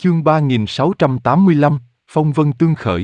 Chương 3685, Phong vân tương khởi.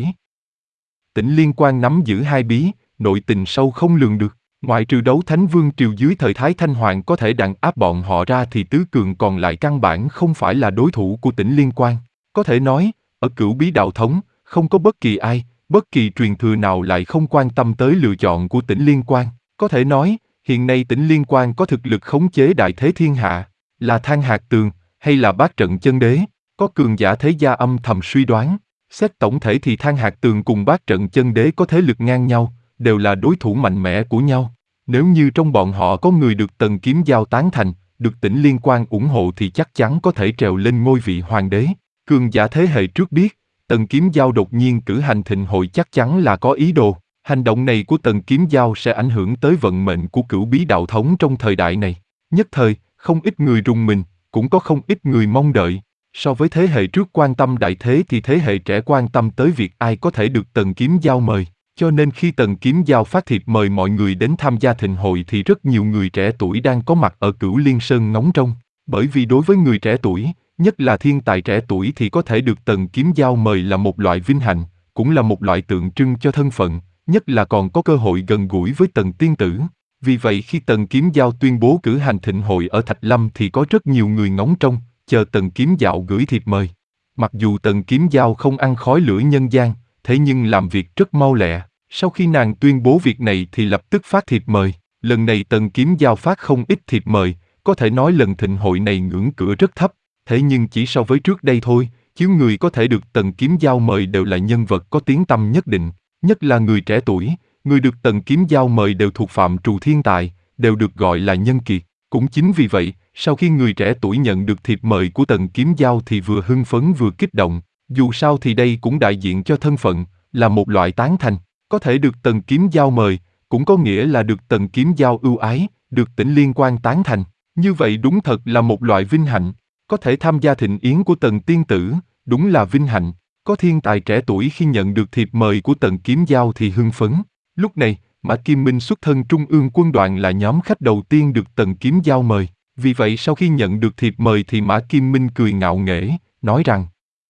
Tỉnh Liên Quan nắm giữ hai bí, nội tình sâu không lường được. Ngoại trừ đấu thánh vương triều dưới thời Thái Thanh Hoàng có thể đàn áp bọn họ ra thì tứ cường còn lại căn bản không phải là đối thủ của tỉnh Liên Quan. Có thể nói, ở Cửu Bí Đạo Thống, không có bất kỳ ai, bất kỳ truyền thừa nào lại không quan tâm tới lựa chọn của tỉnh Liên Quan. Có thể nói, hiện nay tỉnh Liên Quan có thực lực khống chế đại thế thiên hạ, là Than Hạc Tường, hay là Bát Trận Chân Đế. Có cường giả thế gia âm thầm suy đoán, xét tổng thể thì Than Hạc Tường cùng Bát Trận Chân Đế có thế lực ngang nhau, đều là đối thủ mạnh mẽ của nhau. Nếu như trong bọn họ có người được Tần Kiếm Giao tán thành, được tỉnh Liên Quan ủng hộ thì chắc chắn có thể trèo lên ngôi vị hoàng đế. Cường giả thế hệ trước biết, Tần Kiếm Giao đột nhiên cử hành thịnh hội chắc chắn là có ý đồ. Hành động này của Tần Kiếm Giao sẽ ảnh hưởng tới vận mệnh của Cửu Bí Đạo Thống trong thời đại này. Nhất thời, không ít người rùng mình, cũng có không ít người mong đợi. So với thế hệ trước quan tâm đại thế thì thế hệ trẻ quan tâm tới việc ai có thể được Tần Kiếm Giao mời. Cho nên khi Tần Kiếm Giao phát thiệp mời mọi người đến tham gia thịnh hội thì rất nhiều người trẻ tuổi đang có mặt ở Cửu Liên Sơn ngóng trông. Bởi vì đối với người trẻ tuổi, nhất là thiên tài trẻ tuổi thì có thể được Tần Kiếm Giao mời là một loại vinh hạnh, cũng là một loại tượng trưng cho thân phận, nhất là còn có cơ hội gần gũi với Tần Tiên Tử. Vì vậy khi Tần Kiếm Giao tuyên bố cử hành thịnh hội ở Thạch Lâm thì có rất nhiều người ngóng trông, chờ Tần Kiếm Giao gửi thiệp mời. Mặc dù Tần Kiếm Giao không ăn khói lửa nhân gian, thế nhưng làm việc rất mau lẹ. Sau khi nàng tuyên bố việc này thì lập tức phát thiệp mời. Lần này Tần Kiếm Giao phát không ít thiệp mời, có thể nói lần thịnh hội này ngưỡng cửa rất thấp. Thế nhưng chỉ so với trước đây thôi, chứ người có thể được Tần Kiếm Giao mời đều là nhân vật có tiếng tăm nhất định. Nhất là người trẻ tuổi, người được Tần Kiếm Giao mời đều thuộc phạm trù thiên tài, đều được gọi là nhân kiệt. Cũng chính vì vậy, sau khi người trẻ tuổi nhận được thiệp mời của Tần Kiếm Giao thì vừa hưng phấn vừa kích động. Dù sao thì đây cũng đại diện cho thân phận, là một loại tán thành. Có thể được Tần Kiếm Giao mời, cũng có nghĩa là được Tần Kiếm Giao ưu ái, được tỉnh Liên Quan tán thành. Như vậy đúng thật là một loại vinh hạnh. Có thể tham gia thịnh yến của Tần Tiên Tử, đúng là vinh hạnh. Có thiên tài trẻ tuổi khi nhận được thiệp mời của Tần Kiếm Giao thì hưng phấn. Lúc này, Mã Kim Minh xuất thân Trung ương quân đoàn là nhóm khách đầu tiên được Tần Kiếm Giao mời. Vì vậy sau khi nhận được thiệp mời thì Mã Kim Minh cười ngạo nghễ, nói rằng: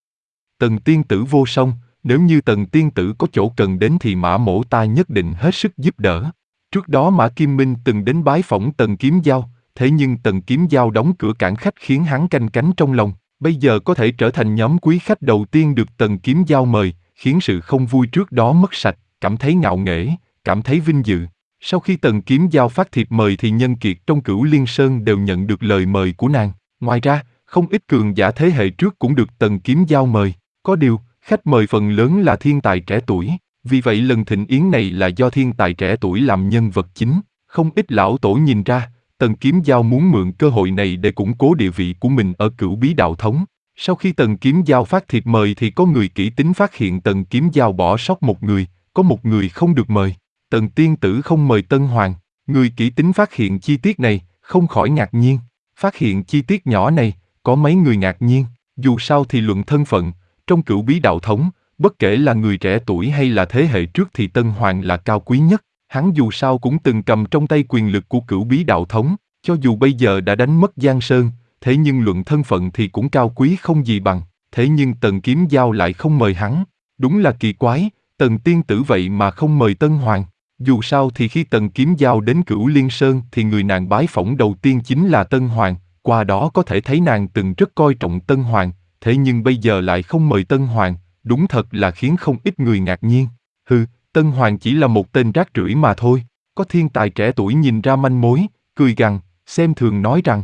Tần Tiên Tử vô song, nếu như Tần Tiên Tử có chỗ cần đến thì Mã mỗ ta nhất định hết sức giúp đỡ. Trước đó Mã Kim Minh từng đến bái phỏng Tần Kiếm Giao, thế nhưng Tần Kiếm Giao đóng cửa cản khách khiến hắn canh cánh trong lòng. Bây giờ có thể trở thành nhóm quý khách đầu tiên được Tần Kiếm Giao mời, khiến sự không vui trước đó mất sạch, cảm thấy ngạo nghễ, cảm thấy vinh dự. Sau khi Tần Kiếm Giao phát thiệp mời thì nhân kiệt trong Cửu Liên Sơn đều nhận được lời mời của nàng. Ngoài ra, không ít cường giả thế hệ trước cũng được Tần Kiếm Giao mời. Có điều, khách mời phần lớn là thiên tài trẻ tuổi. Vì vậy lần thịnh yến này là do thiên tài trẻ tuổi làm nhân vật chính. Không ít lão tổ nhìn ra, Tần Kiếm Giao muốn mượn cơ hội này để củng cố địa vị của mình ở Cửu Bí Đạo Thống. Sau khi Tần Kiếm Giao phát thiệp mời thì có người kỹ tính phát hiện Tần Kiếm Giao bỏ sót một người, có một người không được mời. Tần Tiên Tử không mời Tân Hoàng. Người kỹ tính phát hiện chi tiết này, không khỏi ngạc nhiên. Phát hiện chi tiết nhỏ này, có mấy người ngạc nhiên. Dù sao thì luận thân phận, trong Cửu Bí Đạo Thống, bất kể là người trẻ tuổi hay là thế hệ trước thì Tân Hoàng là cao quý nhất. Hắn dù sao cũng từng cầm trong tay quyền lực của Cửu Bí Đạo Thống, cho dù bây giờ đã đánh mất Giang Sơn, thế nhưng luận thân phận thì cũng cao quý không gì bằng. Thế nhưng Tần Kiếm Giao lại không mời hắn. Đúng là kỳ quái, Tần Tiên Tử vậy mà không mời Tân Hoàng. Dù sao thì khi Tần Kiếm Giao đến Cửu Liên Sơn thì người nàng bái phỏng đầu tiên chính là Tân Hoàng, qua đó có thể thấy nàng từng rất coi trọng Tân Hoàng, thế nhưng bây giờ lại không mời Tân Hoàng, đúng thật là khiến không ít người ngạc nhiên. Tân Hoàng chỉ là một tên rác rưởi mà thôi. Có thiên tài trẻ tuổi nhìn ra manh mối, cười gằn, xem thường nói rằng: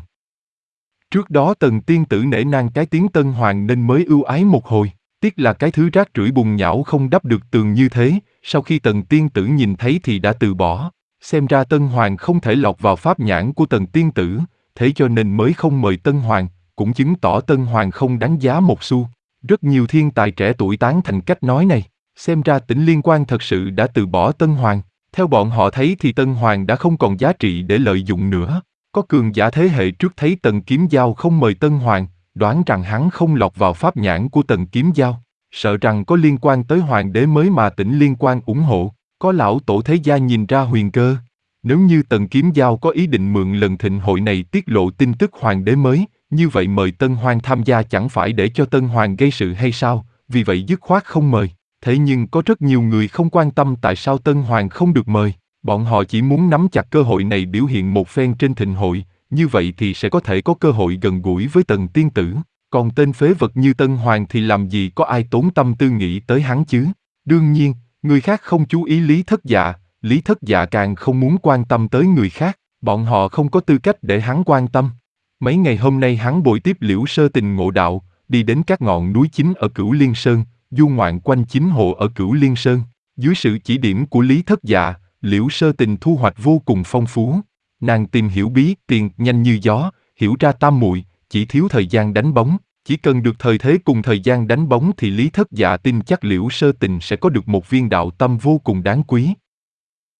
Trước đó Tần Tiên Tử nể nang cái tiếng Tân Hoàng nên mới ưu ái một hồi. Tiếc là cái thứ rác rưởi bùn nhão không đắp được tường như thế, sau khi Tần Tiên Tử nhìn thấy thì đã từ bỏ. Xem ra Tân Hoàng không thể lọt vào pháp nhãn của Tần Tiên Tử, thế cho nên mới không mời Tân Hoàng, cũng chứng tỏ Tân Hoàng không đáng giá một xu. Rất nhiều thiên tài trẻ tuổi tán thành cách nói này. Xem ra tỉnh Liên Quan thật sự đã từ bỏ Tân Hoàng. Theo bọn họ thấy thì Tân Hoàng đã không còn giá trị để lợi dụng nữa. Có cường giả thế hệ trước thấy Tần Kiếm Giao không mời Tân Hoàng, đoán rằng hắn không lọt vào pháp nhãn của Tần Kiếm Giao, sợ rằng có liên quan tới hoàng đế mới mà tỉnh Liên Quan ủng hộ. Có lão tổ thế gia nhìn ra huyền cơ. Nếu như Tần Kiếm Giao có ý định mượn lần thịnh hội này tiết lộ tin tức hoàng đế mới, như vậy mời Tân Hoan tham gia chẳng phải để cho Tân Hoan gây sự hay sao, vì vậy dứt khoát không mời. Thế nhưng có rất nhiều người không quan tâm tại sao Tân Hoan không được mời, bọn họ chỉ muốn nắm chặt cơ hội này biểu hiện một phen trên thịnh hội, như vậy thì sẽ có thể có cơ hội gần gũi với Tần tiên tử. Còn tên phế vật như Tân Hoan thì làm gì có ai tốn tâm tư nghĩ tới hắn chứ? Đương nhiên, người khác không chú ý Lý Thất Dạ, Lý Thất Dạ càng không muốn quan tâm tới người khác, bọn họ không có tư cách để hắn quan tâm. Mấy ngày hôm nay hắn bồi tiếp Liễu Sơ Tình ngộ đạo, đi đến các ngọn núi chính ở Cửu Liên Sơn, du ngoạn quanh chính hồ ở Cửu Liên Sơn. Dưới sự chỉ điểm của Lý Thất Dạ, Liễu Sơ Tình thu hoạch vô cùng phong phú. Nàng tìm hiểu bí tiền nhanh như gió, hiểu ra tam muội, chỉ thiếu thời gian đánh bóng. Chỉ cần được thời thế cùng thời gian đánh bóng thì Lý Thất Dạ tin chắc Liễu Sơ Tình sẽ có được một viên đạo tâm vô cùng đáng quý.